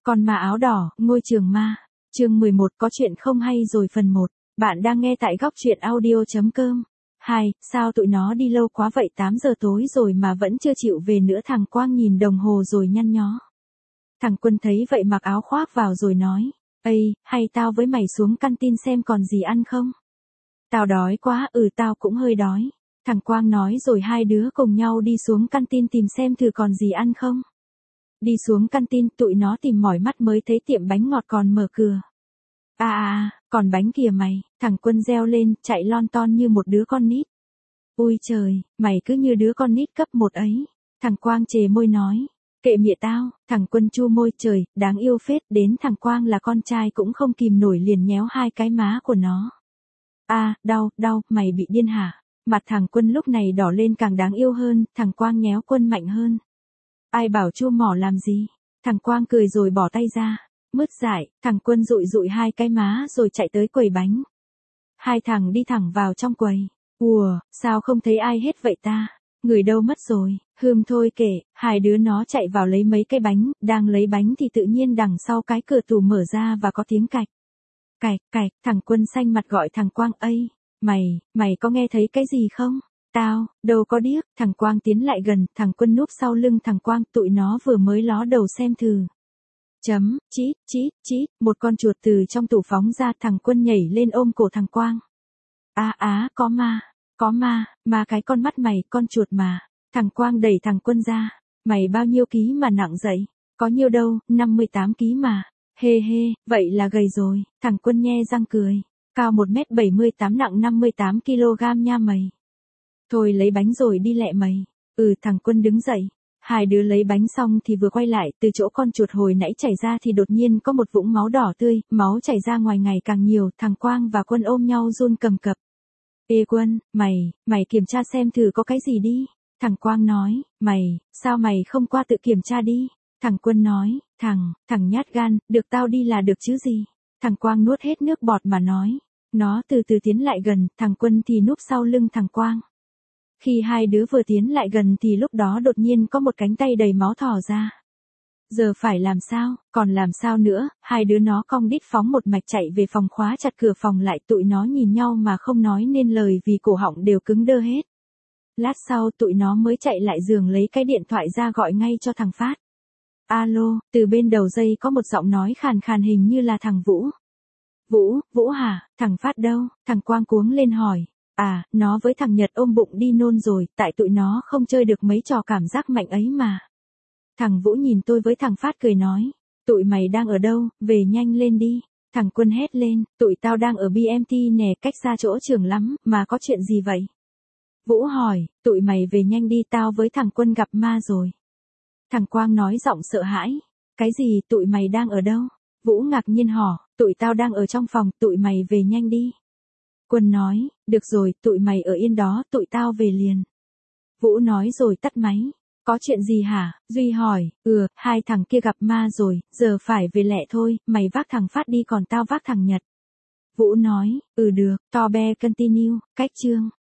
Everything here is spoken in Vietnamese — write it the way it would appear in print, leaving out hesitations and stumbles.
Con ma áo đỏ, ngôi trường ma. Chương 11 có chuyện không hay rồi phần 1. Bạn đang nghe tại góc truyện audio.com. 2. Sao tụi nó đi lâu quá vậy, 8 giờ tối rồi mà vẫn chưa chịu về nữa. Thằng Quang nhìn đồng hồ rồi nhăn nhó. Thằng Quân thấy vậy mặc áo khoác vào rồi nói. Ây, hay tao với mày xuống canteen xem còn gì ăn không? Tao đói quá. Tao cũng hơi đói. Thằng Quang nói rồi hai đứa cùng nhau đi xuống canteen tìm xem thử còn gì ăn không. Đi xuống canteen, tụi nó tìm mỏi mắt mới thấy tiệm bánh ngọt còn mở cửa. Còn bánh kìa mày. Thằng Quân reo lên, chạy lon ton như một đứa con nít. Ui trời, mày cứ như đứa con nít cấp 1 ấy. Thằng Quang chề môi nói. Kệ mịa tao. Thằng Quân chu môi, trời, đáng yêu phết. Đến thằng Quang là con trai cũng không kìm nổi liền nhéo hai cái má của nó. Đau, mày bị điên hả? Mặt thằng Quân lúc này đỏ lên càng đáng yêu hơn. Thằng Quang nhéo Quân mạnh hơn. Ai bảo chu mỏ làm gì? Thằng Quang cười rồi bỏ tay ra. Mứt dại, thằng Quân dụi dụi hai cái má rồi chạy tới quầy bánh. Hai thằng đi thẳng vào trong quầy. Ùa, sao không thấy ai hết vậy ta? Người đâu mất rồi? Thôi kệ. Hai đứa nó chạy vào lấy mấy cái bánh. Đang lấy bánh thì tự nhiên đằng sau cái cửa tủ mở ra và có tiếng cạch. Cạch, thằng Quân xanh mặt gọi thằng Quang. Ây, mày có nghe thấy cái gì không? Tao, đâu có điếc. Thằng Quang tiến lại gần, thằng Quân núp sau lưng thằng Quang, tụi nó vừa mới ló đầu xem thử. Chít, một con chuột từ trong tủ phóng ra, thằng Quân nhảy lên ôm cổ thằng Quang. Có ma cái con mắt mày, con chuột mà. Thằng Quang đẩy thằng Quân ra. Mày bao nhiêu ký mà nặng dậy? Có nhiêu đâu, 58 ký mà. Hê, vậy là gầy rồi. Thằng Quân nhe răng cười. Cao 1m78 nặng 58 kg nha mày. Thôi lấy bánh rồi đi lẹ mày. Thằng Quân đứng dậy. Hai đứa lấy bánh xong thì vừa quay lại, từ chỗ con chuột hồi nãy chảy ra thì đột nhiên có một vũng máu đỏ tươi, máu chảy ra ngoài ngày càng nhiều, thằng Quang và Quân ôm nhau run cầm cập. Ê Quân, mày kiểm tra xem thử có cái gì đi. Thằng Quang nói, sao mày không qua tự kiểm tra đi. Thằng Quân nói, thằng nhát gan, được tao đi là được chứ gì. Thằng Quang nuốt hết nước bọt mà nói. Nó từ từ tiến lại gần, thằng Quân thì núp sau lưng thằng Quang. Khi hai đứa vừa tiến lại gần thì lúc đó đột nhiên có một cánh tay đầy máu thò ra. Giờ phải làm sao, còn làm sao nữa, hai đứa nó cong đít phóng một mạch chạy về phòng khóa chặt cửa phòng lại, tụi nó nhìn nhau mà không nói nên lời vì cổ họng đều cứng đơ hết. Lát sau tụi nó mới chạy lại giường lấy cái điện thoại ra gọi ngay cho thằng Phát. Alo, từ bên đầu dây có một giọng nói khàn khàn hình như là thằng Vũ. Vũ hả, thằng Phát đâu? Thằng Quang cuống lên hỏi. Nó với thằng Nhật ôm bụng đi nôn rồi, tại tụi nó không chơi được mấy trò cảm giác mạnh ấy mà. Thằng Vũ nhìn tôi với thằng Phát cười nói, tụi mày đang ở đâu, về nhanh lên đi. Thằng Quân hét lên, tụi tao đang ở BMT nè, cách xa chỗ trường lắm, mà có chuyện gì vậy? Vũ hỏi, tụi mày về nhanh đi, tao với thằng Quân gặp ma rồi. Thằng Quang nói giọng sợ hãi, cái gì, tụi mày đang ở đâu? Vũ ngạc nhiên hỏi, tụi tao đang ở trong phòng, tụi mày về nhanh đi. Quân nói, được rồi, tụi mày ở yên đó, tụi tao về liền. Vũ nói rồi tắt máy. Có chuyện gì hả? Duy hỏi, hai thằng kia gặp ma rồi, giờ phải về lẹ thôi, mày vác thằng Phát đi còn tao vác thằng Nhật. Vũ nói, được, to be continue, cách chương.